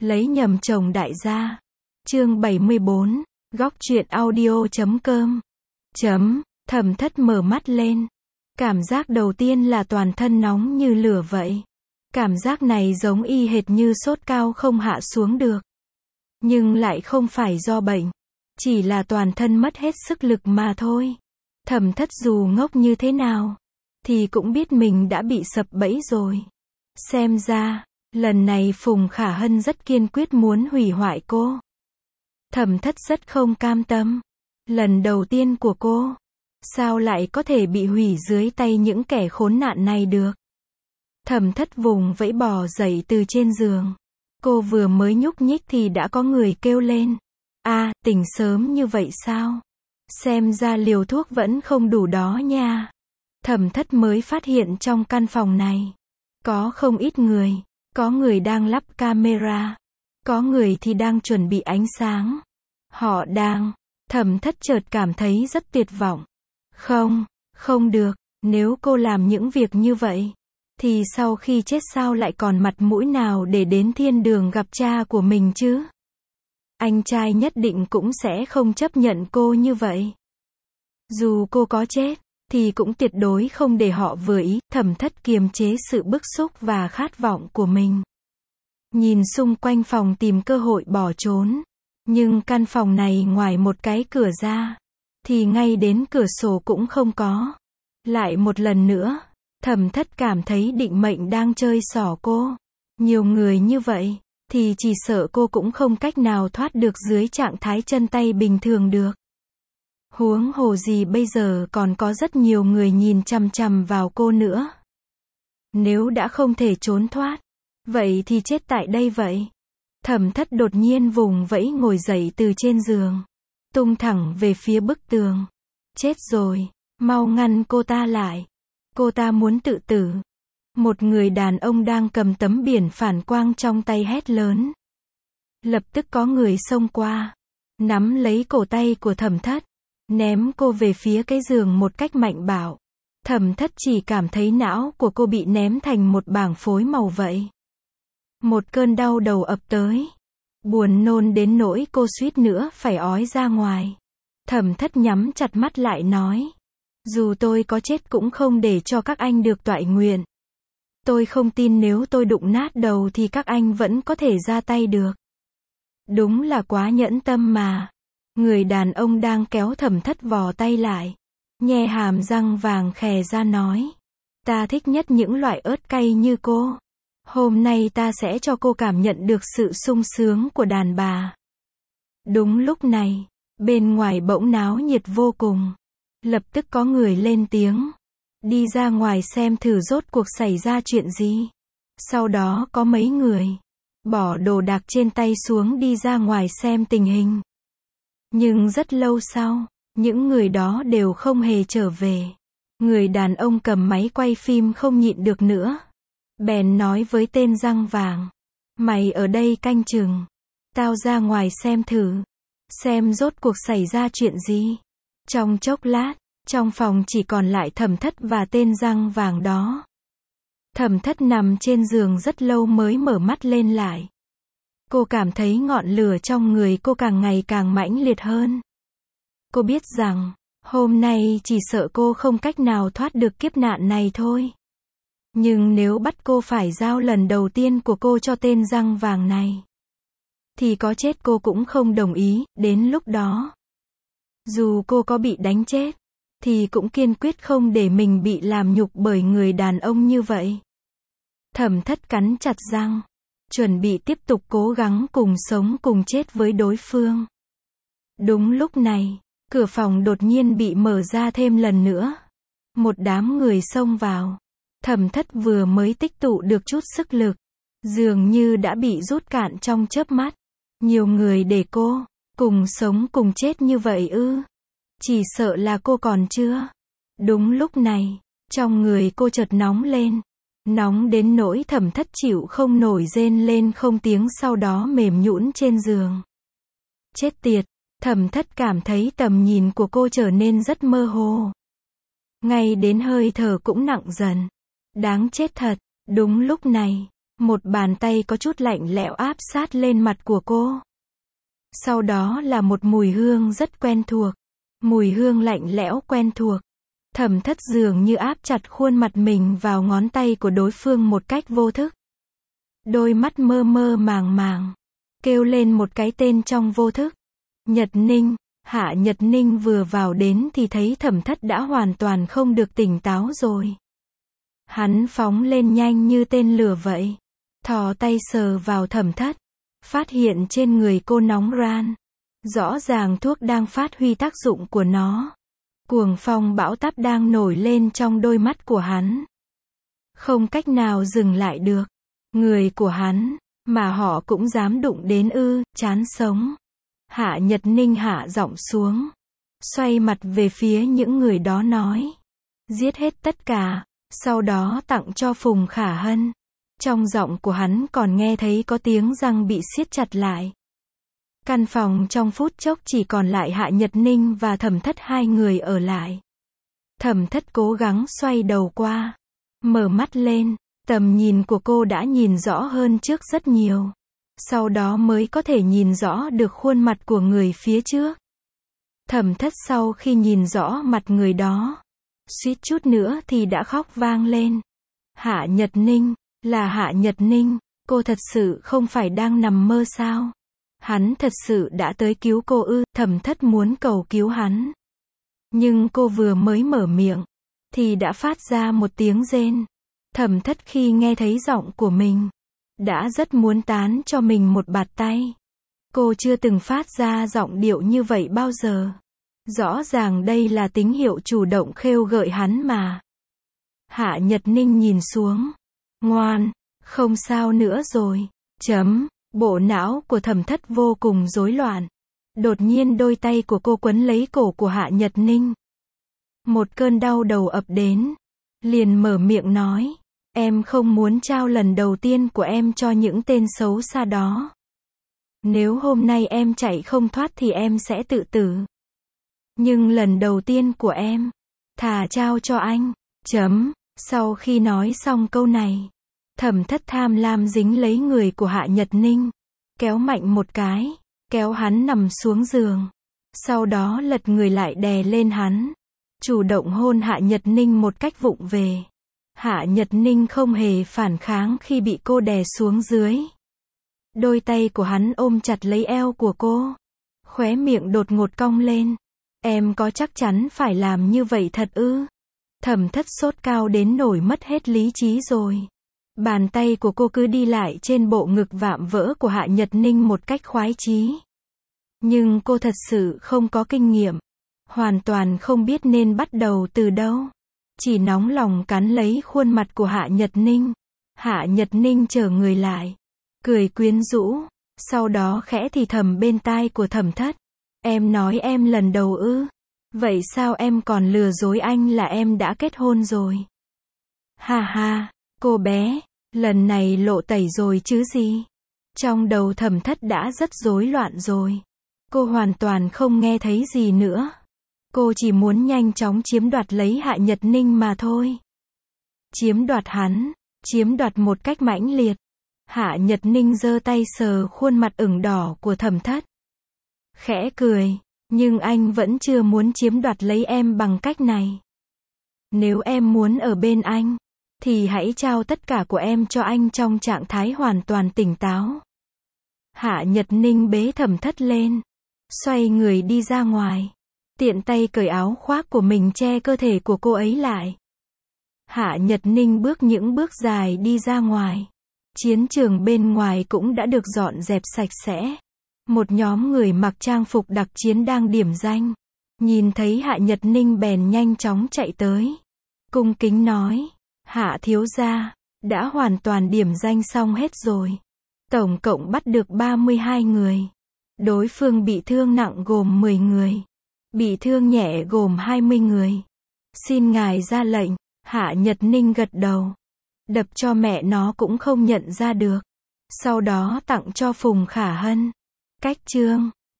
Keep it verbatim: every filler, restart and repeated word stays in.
Lấy nhầm chồng đại gia. Chương bảy mươi bốn, góc truyện audio chấm com. Chấm, Thẩm Thất mở mắt lên. Cảm giác đầu tiên là toàn thân nóng như lửa vậy. Cảm giác này giống y hệt như sốt cao không hạ xuống được. Nhưng lại không phải do bệnh. Chỉ là toàn thân mất hết sức lực mà thôi. Thẩm Thất dù ngốc như thế nào, thì cũng biết mình đã bị sập bẫy rồi. Xem ra, lần này Phùng Khả Hân rất kiên quyết muốn hủy hoại cô. Thẩm Thất rất không cam tâm. Lần đầu tiên của cô, sao lại có thể bị hủy dưới tay những kẻ khốn nạn này được? Thẩm Thất vùng vẫy bò dậy từ trên giường. Cô vừa mới nhúc nhích thì đã có người kêu lên. A, tỉnh sớm như vậy sao? Xem ra liều thuốc vẫn không đủ đó nha. Thẩm Thất mới phát hiện trong căn phòng này, có không ít người. Có người đang lắp camera. Có người thì đang chuẩn bị ánh sáng. Họ đang... Thẩm Thất chợt cảm thấy rất tuyệt vọng. Không, không được, nếu cô làm những việc như vậy, thì sau khi chết sao lại còn mặt mũi nào để đến thiên đường gặp cha của mình chứ? Anh trai nhất định cũng sẽ không chấp nhận cô như vậy. Dù cô có chết, thì cũng tuyệt đối không để họ vừa ý. Thẩm Thất kiềm chế sự bức xúc và khát vọng của mình. Nhìn xung quanh phòng tìm cơ hội bỏ trốn. Nhưng căn phòng này ngoài một cái cửa ra, thì ngay đến cửa sổ cũng không có. Lại một lần nữa, Thẩm Thất cảm thấy định mệnh đang chơi xỏ cô. Nhiều người như vậy, thì chỉ sợ cô cũng không cách nào thoát được dưới trạng thái chân tay bình thường được. Huống hồ gì bây giờ còn có rất nhiều người nhìn chằm chằm vào cô nữa. Nếu đã không thể trốn thoát, vậy thì chết tại đây vậy. Thẩm Thất đột nhiên vùng vẫy ngồi dậy từ trên giường, tung thẳng về phía bức tường. Chết rồi, mau ngăn cô ta lại. Cô ta muốn tự tử. Một người đàn ông đang cầm tấm biển phản quang trong tay hét lớn. Lập tức có người xông qua, nắm lấy cổ tay của Thẩm Thất, ném cô về phía cái giường một cách mạnh bạo. Thẩm Thất chỉ cảm thấy não của cô bị ném thành một bảng phối màu vậy. Một cơn đau đầu ập tới. Buồn nôn đến nỗi cô suýt nữa phải ói ra ngoài. Thẩm Thất nhắm chặt mắt lại nói. Dù tôi có chết cũng không để cho các anh được toại nguyện. Tôi không tin nếu tôi đụng nát đầu thì các anh vẫn có thể ra tay được. Đúng là quá nhẫn tâm mà. Người đàn ông đang kéo Thẩm Thất vò tay lại, nhe hàm răng vàng khè ra nói. Ta thích nhất những loại ớt cay như cô. Hôm nay ta sẽ cho cô cảm nhận được sự sung sướng của đàn bà. Đúng lúc này, bên ngoài bỗng náo nhiệt vô cùng. Lập tức có người lên tiếng. Đi ra ngoài xem thử rốt cuộc xảy ra chuyện gì. Sau đó có mấy người bỏ đồ đạc trên tay xuống đi ra ngoài xem tình hình. Nhưng rất lâu sau, những người đó đều không hề trở về. Người đàn ông cầm máy quay phim không nhịn được nữa. Bèn nói với tên răng vàng. Mày ở đây canh chừng. Tao ra ngoài xem thử. Xem rốt cuộc xảy ra chuyện gì. Trong chốc lát, trong phòng chỉ còn lại Thẩm Thất và tên răng vàng đó. Thẩm Thất nằm trên giường rất lâu mới mở mắt lên lại. Cô cảm thấy ngọn lửa trong người cô càng ngày càng mãnh liệt hơn. Cô biết rằng, hôm nay chỉ sợ cô không cách nào thoát được kiếp nạn này thôi. Nhưng nếu bắt cô phải giao lần đầu tiên của cô cho tên răng vàng này, thì có chết cô cũng không đồng ý. Đến lúc đó, dù cô có bị đánh chết, thì cũng kiên quyết không để mình bị làm nhục bởi người đàn ông như vậy. Thẩm Thất cắn chặt răng, chuẩn bị tiếp tục cố gắng cùng sống cùng chết với đối phương. Đúng lúc này, cửa phòng đột nhiên bị mở ra thêm lần nữa. Một đám người xông vào. Thẩm Thất vừa mới tích tụ được chút sức lực, dường như đã bị rút cạn trong chớp mắt. Nhiều người để cô cùng sống cùng chết như vậy ư? Chỉ sợ là cô còn chưa. Đúng lúc này, trong người cô chợt nóng lên. Nóng đến nỗi Thẩm Thất chịu không nổi rên lên không tiếng, sau đó mềm nhũn trên giường. Chết tiệt, Thẩm Thất cảm thấy tầm nhìn của cô trở nên rất mơ hồ. Ngay đến hơi thở cũng nặng dần. Đáng chết thật. Đúng lúc này, Một bàn tay có chút lạnh lẽo áp sát lên mặt của cô. Sau đó là một mùi hương rất quen thuộc. Mùi hương lạnh lẽo quen thuộc. Thẩm Thất dường như áp chặt khuôn mặt mình vào ngón tay của đối phương một cách vô thức. Đôi mắt mơ mơ màng màng. Kêu lên một cái tên trong vô thức. Nhật Ninh. Hạ Nhật Ninh vừa vào đến thì thấy Thẩm Thất đã hoàn toàn không được tỉnh táo rồi. Hắn phóng lên nhanh như tên lửa vậy. Thò tay sờ vào Thẩm Thất. Phát hiện trên người cô nóng ran. Rõ ràng thuốc đang phát huy tác dụng của nó. Cuồng phong bão táp đang nổi lên trong đôi mắt của hắn. Không cách nào dừng lại được. Người của hắn, mà họ cũng dám đụng đến ư, chán sống. Hạ Nhật Ninh hạ giọng xuống. Xoay mặt về phía những người đó nói. Giết hết tất cả, sau đó tặng cho Phùng Khả Hân. Trong giọng của hắn còn nghe thấy có tiếng răng bị siết chặt lại. Căn phòng trong phút chốc chỉ còn lại Hạ Nhật Ninh và Thẩm Thất hai người ở lại. Thẩm Thất cố gắng xoay đầu qua. Mở mắt lên, tầm nhìn của cô đã nhìn rõ hơn trước rất nhiều. Sau đó mới có thể nhìn rõ được khuôn mặt của người phía trước. Thẩm Thất sau khi nhìn rõ mặt người đó, suýt chút nữa thì đã khóc vang lên. Hạ Nhật Ninh, là Hạ Nhật Ninh, cô thật sự không phải đang nằm mơ sao? Hắn thật sự đã tới cứu cô ư? Thẩm Thất muốn cầu cứu hắn. Nhưng cô vừa mới mở miệng, thì đã phát ra một tiếng rên. Thẩm Thất khi nghe thấy giọng của mình, đã rất muốn tán cho mình một bạt tay. Cô chưa từng phát ra giọng điệu như vậy bao giờ. Rõ ràng đây là tín hiệu chủ động khêu gợi hắn mà. Hạ Nhật Ninh nhìn xuống. Ngoan, không sao nữa rồi. Chấm. Bộ não của Thẩm Thất vô cùng rối loạn. Đột nhiên đôi tay của cô quấn lấy cổ của Hạ Nhật Ninh. Một cơn đau đầu ập đến. Liền mở miệng nói. Em không muốn trao lần đầu tiên của em cho những tên xấu xa đó. Nếu hôm nay em chạy không thoát thì em sẽ tự tử. Nhưng lần đầu tiên của em, thà trao cho anh. Chấm. Sau khi nói xong câu này, Thẩm Thất tham lam dính lấy người của Hạ Nhật Ninh. Kéo mạnh một cái, kéo hắn nằm xuống giường. Sau đó lật người lại đè lên hắn. Chủ động hôn Hạ Nhật Ninh một cách vụng về. Hạ Nhật Ninh không hề phản kháng khi bị cô đè xuống dưới. Đôi tay của hắn ôm chặt lấy eo của cô. Khóe miệng đột ngột cong lên. Em có chắc chắn phải làm như vậy thật ư? Thẩm Thất sốt cao đến nổi mất hết lý trí rồi. Bàn tay của cô cứ đi lại trên bộ ngực vạm vỡ của Hạ Nhật Ninh một cách khoái chí. Nhưng cô thật sự không có kinh nghiệm. Hoàn toàn không biết nên bắt đầu từ đâu. Chỉ nóng lòng cắn lấy khuôn mặt của Hạ Nhật Ninh. Hạ Nhật Ninh trở người lại. Cười quyến rũ. Sau đó khẽ thì thầm bên tai của Thẩm Thất. Em nói em lần đầu ư? Vậy sao em còn lừa dối anh là em đã kết hôn rồi? Ha ha, cô bé, lần này lộ tẩy rồi chứ gì? Trong đầu Thẩm Thất đã rất rối loạn rồi. Cô hoàn toàn không nghe thấy gì nữa. Cô chỉ muốn nhanh chóng chiếm đoạt lấy Hạ Nhật Ninh mà thôi. Chiếm đoạt hắn, chiếm đoạt một cách mãnh liệt. Hạ Nhật Ninh giơ tay sờ khuôn mặt ửng đỏ của Thẩm Thất. Khẽ cười, nhưng anh vẫn chưa muốn chiếm đoạt lấy em bằng cách này. Nếu em muốn ở bên anh, thì hãy trao tất cả của em cho anh trong trạng thái hoàn toàn tỉnh táo. Hạ Nhật Ninh bế Thẩm Thất lên, xoay người đi ra ngoài. Tiện tay cởi áo khoác của mình che cơ thể của cô ấy lại. Hạ Nhật Ninh bước những bước dài đi ra ngoài. Chiến trường bên ngoài cũng đã được dọn dẹp sạch sẽ. Một nhóm người mặc trang phục đặc chiến đang điểm danh. Nhìn thấy Hạ Nhật Ninh bèn nhanh chóng chạy tới. Cung kính nói. Hạ thiếu gia, đã hoàn toàn điểm danh xong hết rồi. Tổng cộng bắt được ba mươi hai người. Đối phương bị thương nặng gồm mười người. Bị thương nhẹ gồm hai mươi người. Xin ngài ra lệnh. Hạ Nhật Ninh gật đầu. Đập cho mẹ nó cũng không nhận ra được. Sau đó tặng cho Phùng Khả Hân. Cách chương